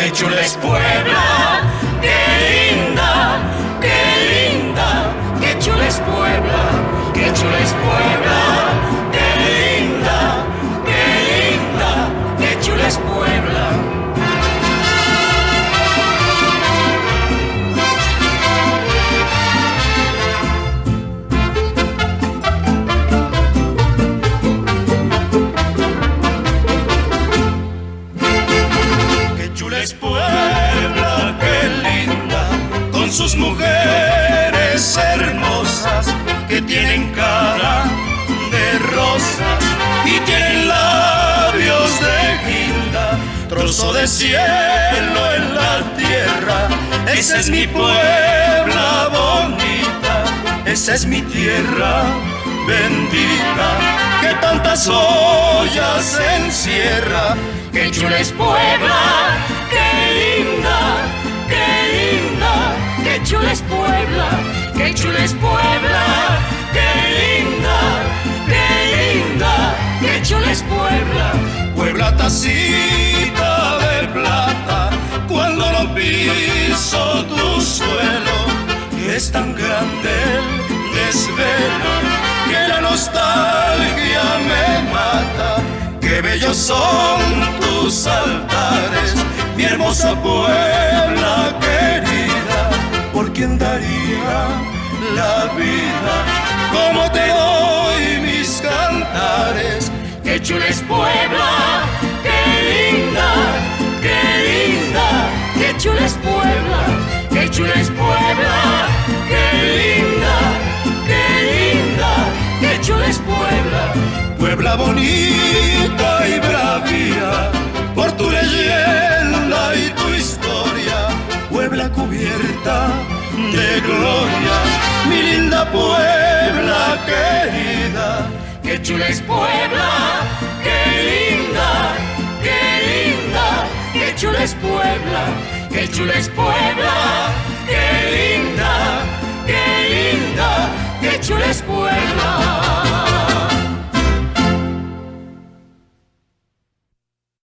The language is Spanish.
qué chula es Puebla, qué linda, qué linda, qué chula es Puebla, qué chula es Puebla, qué linda, qué linda, qué chula es Puebla. Es Puebla, qué linda, con sus mujeres hermosas que tienen cara de rosas y tienen labios de guinda, trozo de cielo en la tierra. Esa es mi Puebla bonita, esa es mi tierra bendita, que tantas ollas encierra. Qué chula es Puebla, qué linda, qué linda, qué chula es Puebla, qué chula es Puebla, qué linda, qué linda, qué chula es Puebla. Puebla tacita de plata, cuando no piso tu suelo, es tan grande el desvelo que la nostalgia me mata. Qué bellos son tus altares, mi hermosa Puebla querida, por quien daría la vida, como te doy mis cantares. Qué chula es Puebla, qué linda, qué linda, qué chula es Puebla, qué chula es Puebla, qué linda, qué linda, qué chula es Puebla. Puebla bonita y bravía, por tu leyenda y tu historia, Puebla cubierta de gloria, mi linda Puebla querida. Qué chula es Puebla, qué linda, qué linda, qué chula es Puebla, qué chula es Puebla, qué linda, qué linda, qué chula es Puebla.